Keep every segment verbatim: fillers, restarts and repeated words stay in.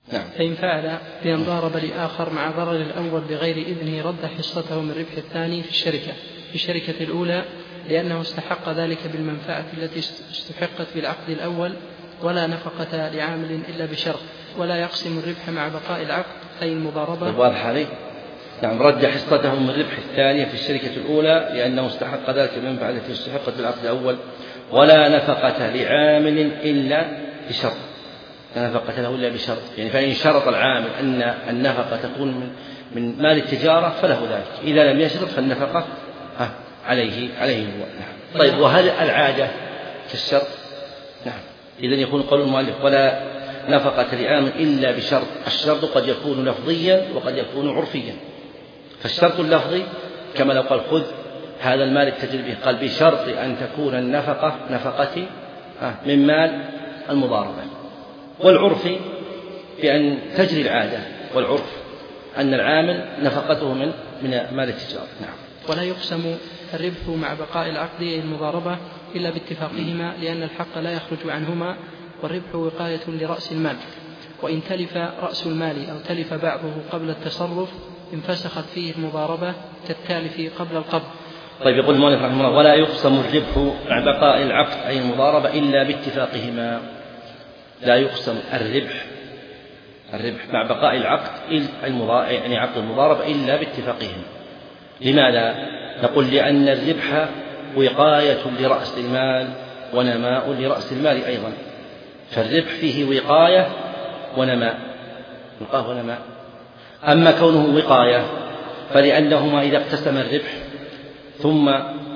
نعم. فإن فعل بأن ضارب لآخر مع ضرر الأول بغير إذنه رد حصته من ربح الثاني في الشركة في الشركة الأولى، لأنه استحق ذلك بالمنفعة التي استحقت بالعقد الأول، ولا نفقة لعامل إلا بشرط، ولا يقسم الربح مع بقاء العقد أي المضاربة. واضح عليه؟ نعم. رد حصته من ربح الثانية في الشركة الأولى لأنه استحق ذلك بالمنفعة التي استحقت بالعقد الأول، ولا نفقة لعامل إلا بشرط. لا نفقة له إلا بشرط، يعني فإن شرط العامل أن النفقة تكون من من مال التجارة فله ذلك، إذا لم يشرط فالنفقة عليه عليه هو. نعم. طيب، وهل العادة كالشرط؟ نعم. إذن يكون قول المؤلف ولا نفقة لعامل إلا بشرط. الشرط قد يكون لفظيا وقد يكون عرفيا. فالشرط اللفظي كما لو قال خذ هذا المال التجري به، قال بشرط أن تكون النفقة نفقتي من مال المضاربة. والعرفي بأن تجري العادة، والعرف أن العامل نفقته من من مال التجارة. نعم. ولا يقسم الربح مع بقاء العقد المضاربة إلا باتفاقهما، لأن الحق لا يخرج عنهما، والربح وقاية لرأس المال. وإن تلف رأس المال أو تلف بعضه قبل التصرف انفسخت فيه المضاربة كالتالف قبل القبض. طيب، يقول المؤلف رحمه الله ولا يقسم الربح مع بقاء العقد أي المضاربة إلا باتفاقهما. لا يقسم الربح الربح مع بقاء العقد يعني عقد المضاربة إلا باتفاقهما. لماذا؟ نقول لأن الربح وقاية لرأس المال ونماء لرأس المال أيضا، فالربح فيه وقاية ونماء وقاية ونماء. أما كونه وقاية فلأنهما إذا اقتسم الربح ثم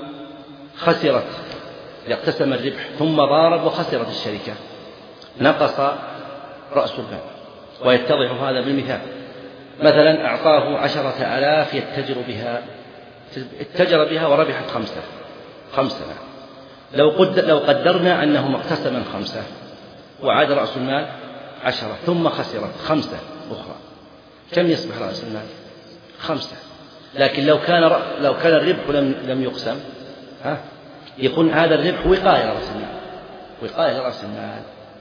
خسرت إذا اقتسم الربح ثم ضارب وخسرت الشركة نقص رأس المال. ويتضح هذا بالمثال، مثلا أعطاه عشرة آلاف يتجر بها اتجر بها وربحت خمسة خمسة لو, قد لو قدرنا أنه اقتسم الخمسة وعاد رأس المال عشرة ثم خسرت خمسة أخرى، كم يصبح رأس المال؟ خمسة. لكن لو كان لو كان الربح لم لم يقسم ها يكون هذا الربح وقاية لرأس المال وقاية لرأس المال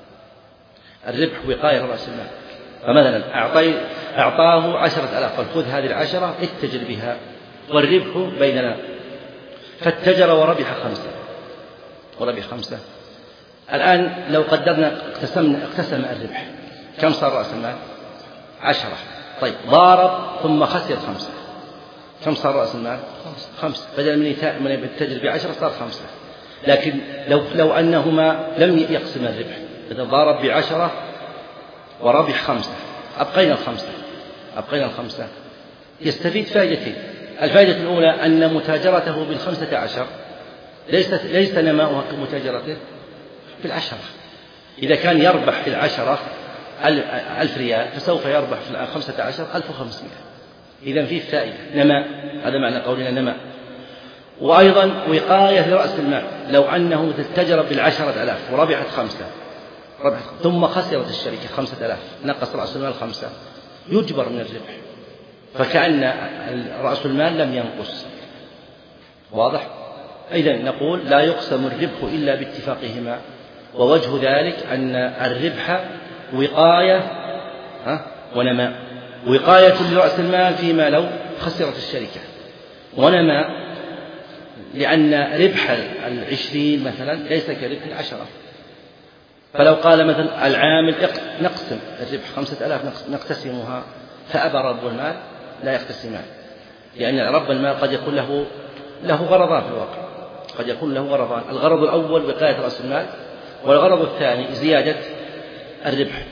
الربح وقاية لرأس المال. فمثلا أعطي أعطاه عشرة آلاف قال خذ هذه العشرة اتجر بها، والربح بيننا، فاتجر وربح خمسة وربح خمسة. الآن لو قدرنا اقتسمنا اقتسم الربح كم صار رأس المال؟ عشرة. طيب، ضارب ثم خسر خمسة، كم صار رأس المال؟ خمسة. بدل من يتجر بعشرة صار خمسة. لكن لو لو أنهما لم يقسم الربح، إذا ضارب بعشرة وربح خمسة أبقينا الخمسة أبقينا الخمسة يستفيد فائدتين. الفائدة الأولى أن متاجرته بالخمسة عشر ليس ليس نماؤها كمتاجرته بالعشرة. إذا كان يربح في العشرة ألف ريال فسوف يربح في الخمسة عشر ألف وخمسمائة. إذن فيه فائدة نماء، هذا معنى قولنا نماء. وأيضا وقاية لرأس المال، لو أنه اتجر بالعشرة ألاف وربحت خمسة ربحت ثم خسرت الشركة خمسة ألاف نقص رأس المال خمسة يجبر من الربح، فكأن رأس المال لم ينقص. واضح؟ إذن نقول لا يقسم الربح إلا باتفاقهما، ووجه ذلك أن الربح وقاية ونماء. وقاية لرأس المال فيما لو خسرت الشركة، ونماء لأن ربح العشرين مثلا ليس كربح العشرة. فلو قال مثلا العامل نقسم الربح خمسة ألاف نقتسمها، فأبى رب المال لا يقتسمان، لأن رب المال قد يكون له له غرضان في الواقع، قد يكون له غرضان. الغرض الأول وقاية رأس المال، والغرض الثاني زيادة الربح.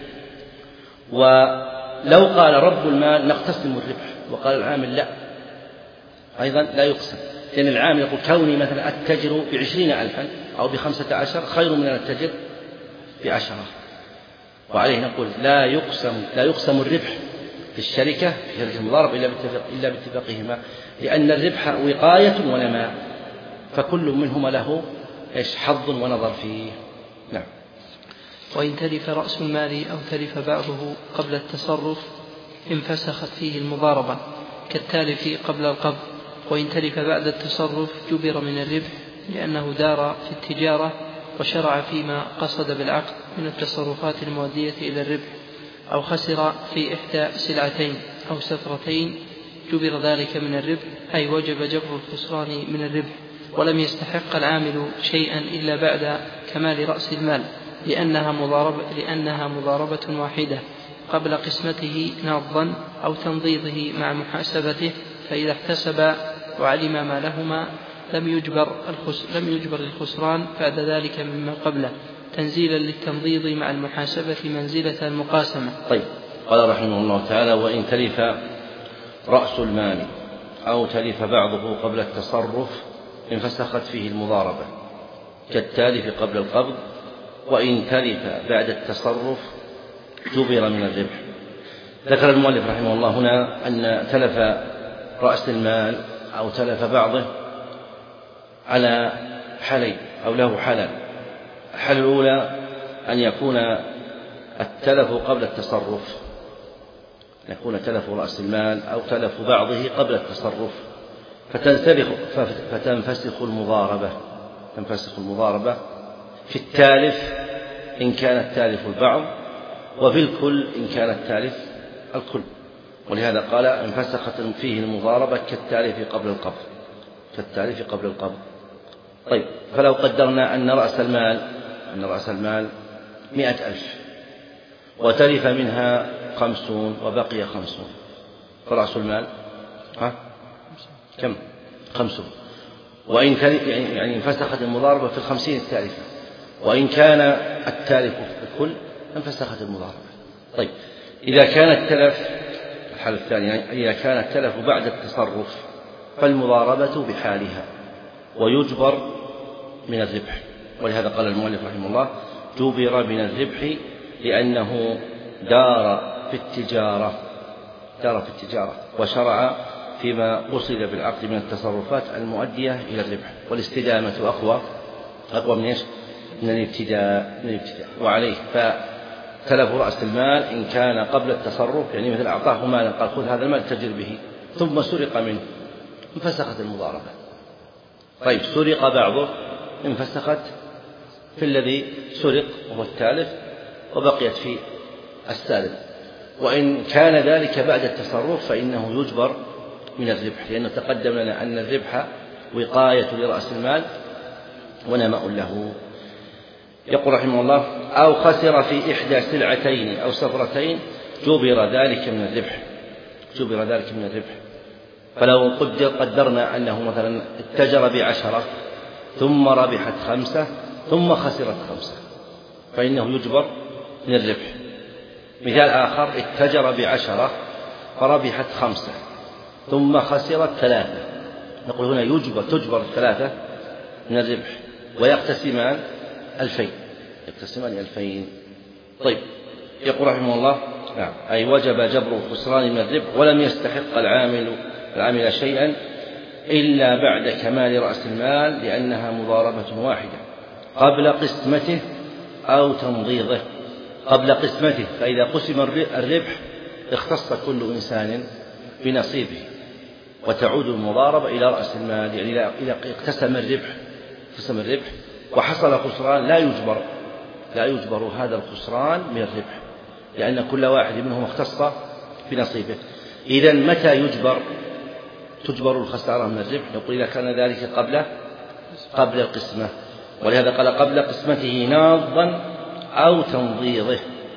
ولو قال رب المال نقتسم الربح وقال العامل لا، أيضا لا يقسم، لأن العامل يقول كوني مثلا أتجر بعشرين ألفا أو بخمسة عشر خير من أن أتجر بعشرة. وعليه نقول لا يقسم لا يقسم الربح في الشركة في شركة المضاربة إلا باتفاق إلا باتفاقهما، لأن الربح وقاية ونماء، فكل منهما له إيش حظ ونظر فيه. نعم. وإن تلف رأس المال أو تلف بعضه قبل التصرف انفسخت فيه المضاربة كالتالف قبل القبض. وإن تلف بعد التصرف جبر من الربح، لأنه دار في التجارة وشرع فيما قصد بالعقد من التصرفات المؤدية إلى الربح، أو خسر في إحدى سلعتين أو سفرتين جبر ذلك من الربح، أي وجب جبر الخسران من الربح، ولم يستحق العامل شيئا إلا بعد كمال رأس المال، لأنها مضاربة, لأنها مضاربة واحدة قبل قسمته ناضا أو تنضيضه مع محاسبته، فإذا احتسب وعلم ما لهما لم يجبر, لم يجبر الخسران بعد ذلك مما قبله، تنزيلا للتنضيض مع المحاسبة منزلة المقاسمة. طيب، قال رحمه الله تعالى: وإن تلف رأس المال أو تلف بعضه قبل التصرف انفسخت فيه المضاربة كالتالف قبل القبض، وإن تلف بعد التصرف جبر من الربح. ذكر المؤلف رحمه الله هنا أن تلف رأس المال أو تلف بعضه على حالين أو له حالان. الحالة الأولى أن يكون التلف قبل التصرف، يكون تلف رأس المال أو تلف بعضه قبل التصرف فتنفسخ المضاربة تنفسخ المضاربة في التالف إن كان التالف البعض، وفي الكل إن كان التالف الكل. ولهذا قال: انفسخت فيه المضاربة كالتالف قبل القبض كالتالف قبل القبض. طيب، فلو قدرنا أن رأس المال أن رأس المال مئة ألف وتلف منها خمسون وبقي خمسون، فرأس المال ها كم؟ خمسون. وإن تلف يعني انفسخت المضاربة في الخمسين التالفة، وإن كان التالف الكل انفسخت المضاربة. طيب، إذا كان التلف الحالة الثانية إذا كان التلف بعد التصرف فالمضاربة بحالها ويجبر من الربح. ولهذا قال المؤلف رحمه الله: جبر من الربح لأنه دار في التجارة دار في التجارة وشرع فيما قصد بالعقد من التصرفات المؤدية إلى الربح، والاستدامة أقوى أقوى من إيش؟ من الابتداء من الابتداء وعليه فتلف رأس المال إن كان قبل التصرف، يعني مثل أعطاه مالا قال: خذ هذا المال تجر به، ثم سرق منه انفسخت المضاربة. طيب، سرق بعضه انفسخت في الذي سرق وهو التالف وبقيت في السالب. وإن كان ذلك بعد التصرف فإنه يجبر من الربح، لأنه تقدم لنا أن الربح وقاية لرأس المال ونماء له. يقول رحمه الله: أو خسر في إحدى سلعتين أو سفرتين جبر ذلك من الربح جبر ذلك من الربح فلو قدر قدرنا أنه مثلا اتجر بعشرة ثم ربحت خمسة ثم خسرت خمسة فإنه يجبر من الربح. مثال آخر: اتجر بعشرة فربحت خمسة ثم خسرت ثلاثة، نقول هنا يجبر تجبر الثلاثة من الربح ويقتسمان ألفين يقتسمان ألفين. طيب، يقول رحمه الله: نعم، أي وجب جبر الخسران من الربح ولم يستحق العامل العامل شيئا إلا بعد كمال رأس المال، لأنها مضاربة واحدة قبل قسمته أو تنضيضه قبل قسمته فإذا قسم الربح اختص كل إنسان بنصيبه وتعود المضاربة إلى رأس المال، يعني إذا اقتسم الربح اقتسم الربح وحصل خسران لا يجبر لا يجبر هذا الخسران من الربح، لأن كل واحد منهم اختص بنصيبه. إذن متى يجبر تجبر الخسارة من الربح؟ نقول إذا كان ذلك قبل قبل القسمة، ولهذا قال: قبل قسمته ناضا أو تنضيضه.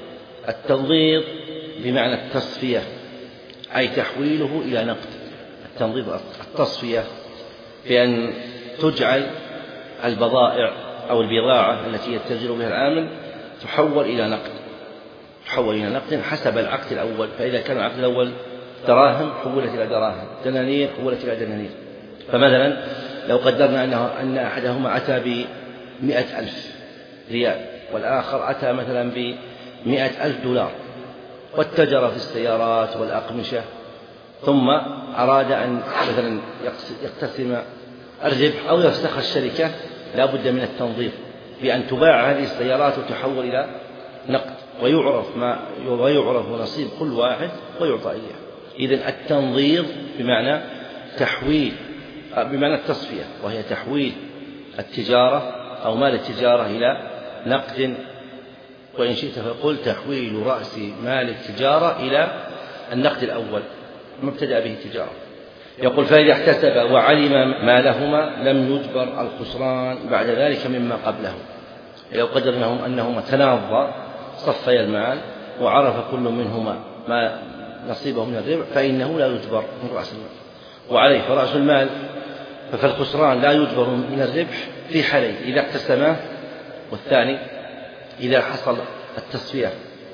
التنضيض بمعنى التصفية، أي تحويله إلى نقد. التنضيض التصفية، بأن تجعل البضائع أو البضاعة التي يتجر بها العامل تحول إلى نقد تحول إلى نقد حسب العقد الأول. فإذا كان العقد الأول دراهم حولت إلى دراهم، دنانير حولت إلى دنانير. فمثلا لو قدرنا أنه أن أحدهما أتى بمئة ألف ريال والآخر أتى مثلا بمئة ألف دولار واتجر في السيارات والأقمشة، ثم أراد أن مثلا يقتسم الربح أو يفسخ الشركة، لا بد من التنظيف بأن تباع هذه السيارات وتحول إلى نقد ويعرف ما ويعرف نصيب كل واحد ويعطى إياه. إذن التنظيف بمعنى تحويل بمعنى التصفية، وهي تحويل التجارة أو مال التجارة إلى نقد وإن شئت فقل تحويل رأس مال التجارة إلى النقد الأول ما ابتدأ به التجارة. يقول فإذا احتسب وعلم مالهما لم يجبر الخسران بعد ذلك مما قبله. لو قدرناهم أنهما تناظا صفي المال وعرف كل منهما ما نصيبه من الربح فإنه لا يجبر من رأس المال. وعليه فرأس المال فالخسران لا يجبر من الربح في حالين: إذا اقتسماه، والثاني إذا حصل التصفية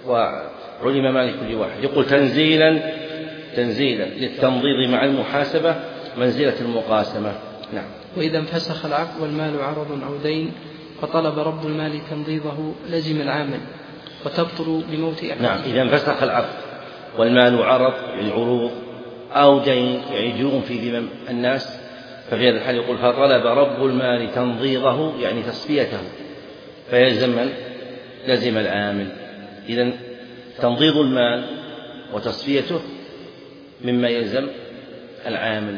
وعلم مال كل واحد. يقول تنزيلا تنزيلا للتنضيض مع المحاسبة منزلة المقاسمة. نعم. وإذا انفسخ العقد والمال عرض أو دين فطلب رب المال تنضيضه لزم العامل وتبطل بموت أحد. نعم. إذا انفسخ العقد والمال عرض يعني عروض أو دين يعني ديون في ذمم الناس، ففي هذا الحال يقول فطلب رب المال تنضيضه يعني تصفيته فيلزم من؟ لزم العامل. إذن تنضيض المال وتصفيته مما يلزم العامل.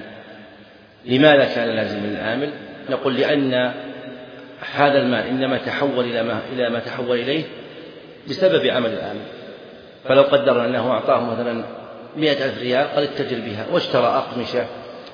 لماذا كان لازم العامل؟ نقول لأن هذا المال إنما تحول إلى ما, إلى ما تحول إليه بسبب عمل العامل. فلو قدرنا أنه أعطاه مثلا مئة ألف ريال قد اتجر بها واشترى أقمشة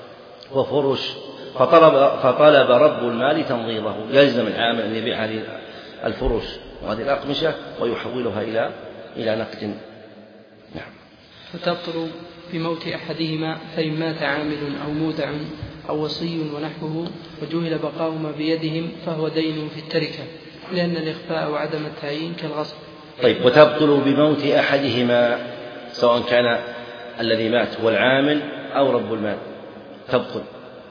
وفرش فطلب, فطلب رب المال تنضيضه، يلزم العامل أن يبيع هذه الفرش وهذه الأقمشة ويحولها إلى إلى نقد. نعم. فتبطل بموت أحدهما فإن مات عامل أو مودع أو وصي ونحوه وجهل بقاؤهما بيدهم فهو دين في التركة، لأن الإخفاء وعدم التعيين كالغصب. طيب. وتبطل بموت أحدهما سواء كان الذي مات هو العامل أو رب المال تبطل.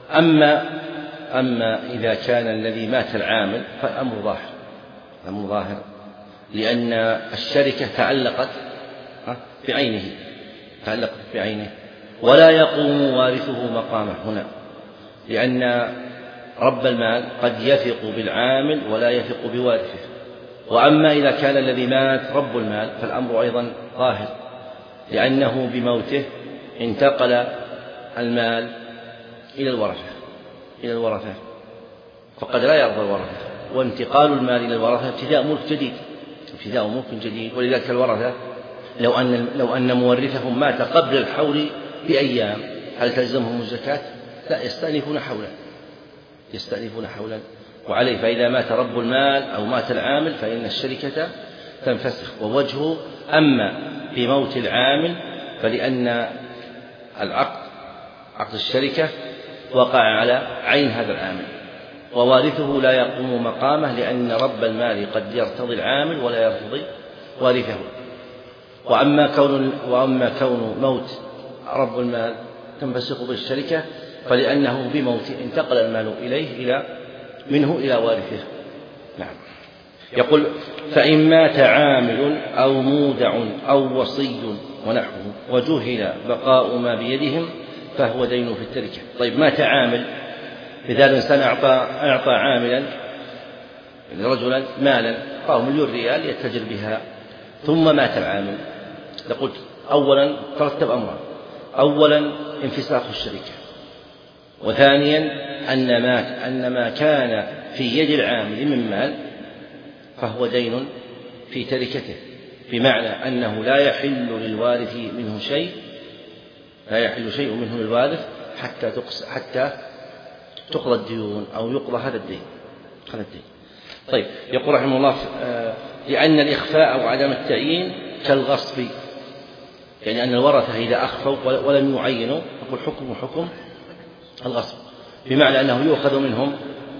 أما أما إذا كان الذي مات العامل فالأمر ظاهر، الأمر ظاهر لأن الشركة تعلقت بعينه تعلقت بعينه ولا يقوم وارثه مقامه هنا، لأن رب المال قد يثق بالعامل ولا يثق بوارثه. وأما إذا كان الذي مات رب المال فالأمر أيضا ظاهر، لأنه بموته انتقل المال إلى الورثة إلى الورثة فقد لا يرضى الورثة، وانتقال المال إلى الورثة ابتداء ملك جديد ابتداء ملك جديد ولذلك الورثة لو أن لو أن مورثهم مات قبل الحول بأيام هل تلزمهم الزكاة؟ لا، يستأنفون حولا يستأنفون حولا وعليه فإذا مات رب المال أو مات العامل فإن الشركة تنفسخ. ووجهه أما في موت العامل فلأن العقد عقد الشركة وقع على عين هذا العامل ووارثه لا يقوم مقامه، لأن رب المال قد يرتضي العامل ولا يرتضي وارثه. وأما كون وأما كون موت رب المال تنفسخ بالشركة فلأنه بموت انتقل المال إليه إلى منه إلى وارثه. نعم. يقول فإن مات عامل أو مودع أو وصي ونحوه وجهل بقاء ما بيدهم فهو دين في التركة. طيب. مات عامل، إذا الإنسان أعطى أعطى عاملا رجلا مالا أعطاه مليون ريال يتجر بها ثم مات العامل، لقلت أولا ترتب أمران: أولا انفساخ الشركة، وثانيا أن ما أن ما كان في يد العامل من مال فهو دين في تركته، بمعنى أنه لا يحل للوارث منه شيء لا يحل شيء منه للوارث حتى حتى تقضى الديون أو يقضى هذا الدين هذا الدين. طيب. يقول رحمه الله لأن الإخفاء وعدم التعيين كالغصب، يعني أن الورثة إذا أخفوا ولم يعينوا يقول حكم حكم الغصب، بمعنى أنه يؤخذ منهم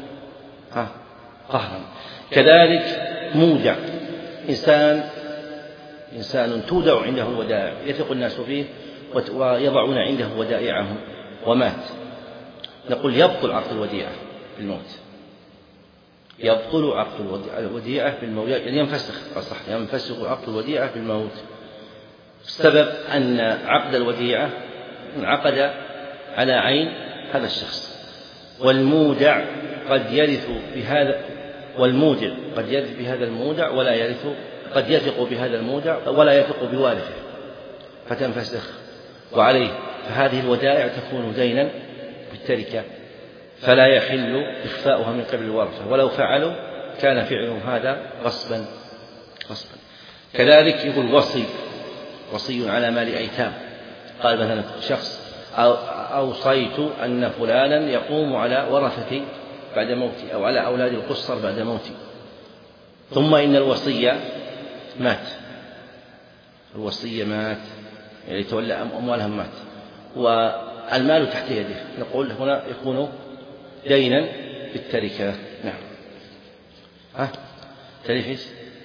قهرا. كذلك مودع، إنسان إنسان تودع عنده الودائع يثق الناس فيه ويضعون عنده ودائعهم ومات، نقول يبطل عقد الوديعة بالموت يبطل عقد الوديعة بالموت يعني ينفسخ صح ينفسخ عقد الوديعة بالموت. السبب أن عقد الوديعة انعقد على عين هذا الشخص، والمودع قد يرث بهذا والمودع قد يرث بهذا المودع ولا يرث قد يثق بهذا المودع ولا يثق بوارثه فتنفسخ. وعليه فهذه الودائع تكون دينا بالتركة فلا يحل إخفاؤها من قبل الورثة، ولو فعلوا كان فعلهم هذا غصبا غصبا كذلك يقول وصي، وصي على مال أيتام، قال مثلا شخص أوصيت أن فلانا يقوم على ورثتي بعد موتي أو على أولاد القصر بعد موتي، ثم إن الوصي مات، الوصي مات يعني تولى أموالهم مات والمال تحت يده، نقول هنا يكون دينا بالتركة. نعم. ها تلفز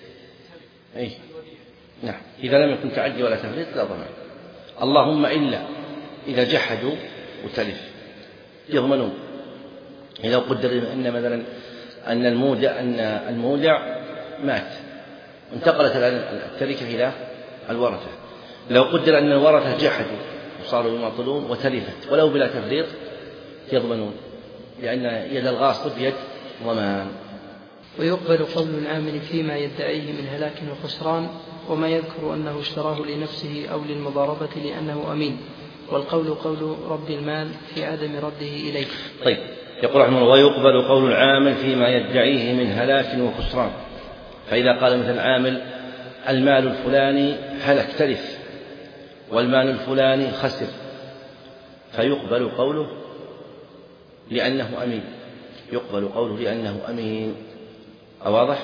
أي نعم، إذا لم يكن تعدي ولا تفريط لا ضمان، اللهم إلا إذا جحدوا وتلف يضمنون. إذا قدر أن مثلا أن المودع أن المودع مات انتقلت التركة إلى الورثة، لو قدر أن الورثة جحدوا وصاروا يماطلون وتلفت ولو بلا تفريط يضمنون، لأن يد الغاصب يد ضمان. ويقبل قول العامل فيما يدعيه من هلاك وخسران وما يذكر أنه اشتراه لنفسه أو للمضاربة لأنه أمين، والقول قول رب المال في عدم رده إليه. طيب، يقول رحمه الله ويقبل قول العامل فيما يدعيه من هلاك وخسران، فإذا قال مثل العامل المال الفلاني هلك تلف والمال الفلاني خسر، فيقبل قوله لأنه أمين، يقبل قوله لأنه أمين. أواضح؟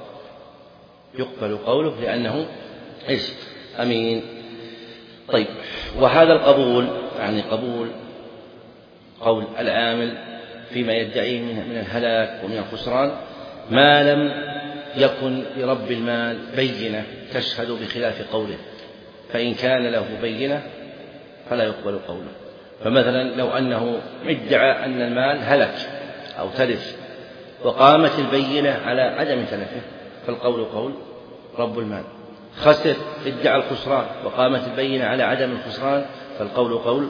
يقبل قوله لأنه إيش؟ أمين. طيب، وهذا القبول يعني قبول قول العامل فيما يدعيه من الهلاك ومن الخسران ما لم يكن لرب المال بينة تشهد بخلاف قوله، فإن كان له بينة فلا يقبل قوله. فمثلا لو أنه ادعى أن المال هلك أو تلف وقامت البينة على عدم تلفه فالقول قول رب المال، خسر ادعى الخسران وقامت البينة على عدم الخسران فالقول قول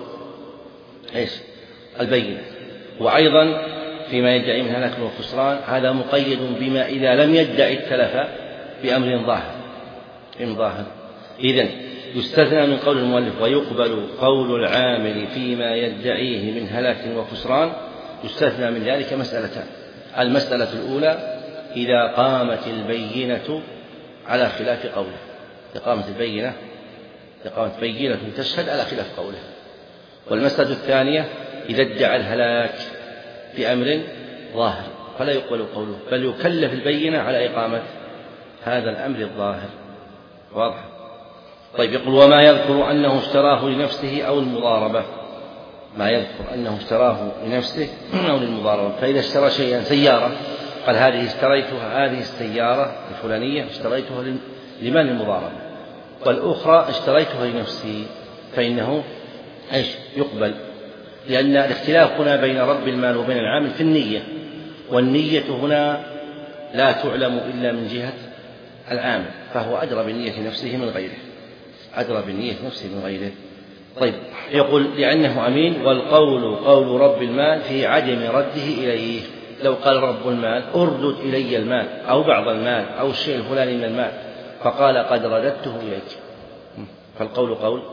إيش؟ البينة. وأيضا فيما يدعي من هلاك والخسران هذا مقيد بما إذا لم يدعي التلف بأمر ظاهر إن ظاهر. إذن يستثنى من قول المؤلف ويقبل قول العامل فيما يدعيه من هلاك وخسران، يستثنى من ذلك مسألتان. المسألة الأولى إذا قامت البينة على خلاف قوله، إذا قامت البينة إذا قامت بينة تشهد على خلاف قوله. والمسألة الثانية إذا ادعى الهلاك بأمر ظاهر فلا يقبل قوله، بل يكلف البينة على إقامة هذا الأمر الظاهر. واضح؟ طيب، يقول وما يذكر أنه اشتراه لنفسه أو المضاربة، ما يذكر أنه اشتراه لنفسه أو للمضاربة، فإذا اشترى شيئا سيارة قال هذه اشتريتها هذه السيارة الفلانية اشتريتها لمن المضاربة، والأخرى اشتريتها لنفسي، فإنه إيش؟ يقبل، لأن الاختلاف هنا بين رب المال وبين العامل في النية، والنية هنا لا تعلم إلا من جهة العامل، فهو أدرى بنية نفسه من غيره، أدرى بنية نفسه من غيره. طيب، يقول لأنه أمين، والقول قول رب المال في عدم رده إليه. لو قال رب المال أردد إلي المال أو بعض المال أو الشيء الفلاني من المال فقال قد رددته إليك، فالقول قول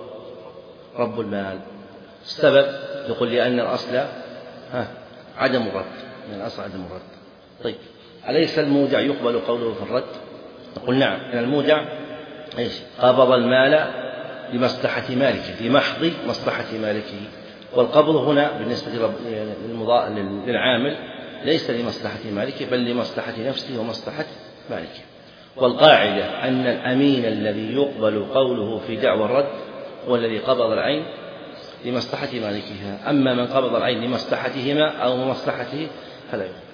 رب المال. السبب يقول لأن الأصل ها عدم الرد، من الأصل عدم الرد. طيب، أليس المودع يقبل قوله في الرد؟ نقول نعم، أن المودع إيش؟ قبض المال لمصلحة مالكه، لمحض مصلحة مالكه، والقبض هنا بالنسبة للعامل ليس لمصلحة مالكه بل لمصلحة نفسه ومصلحة مالكه. والقاعدة أن الأمين الذي يقبل قوله في دعوى الرد هو الذي قبض العين لمصلحة مالكها، أما من قبض العين لمصلحتهما أو مصلحته فلا يقبل.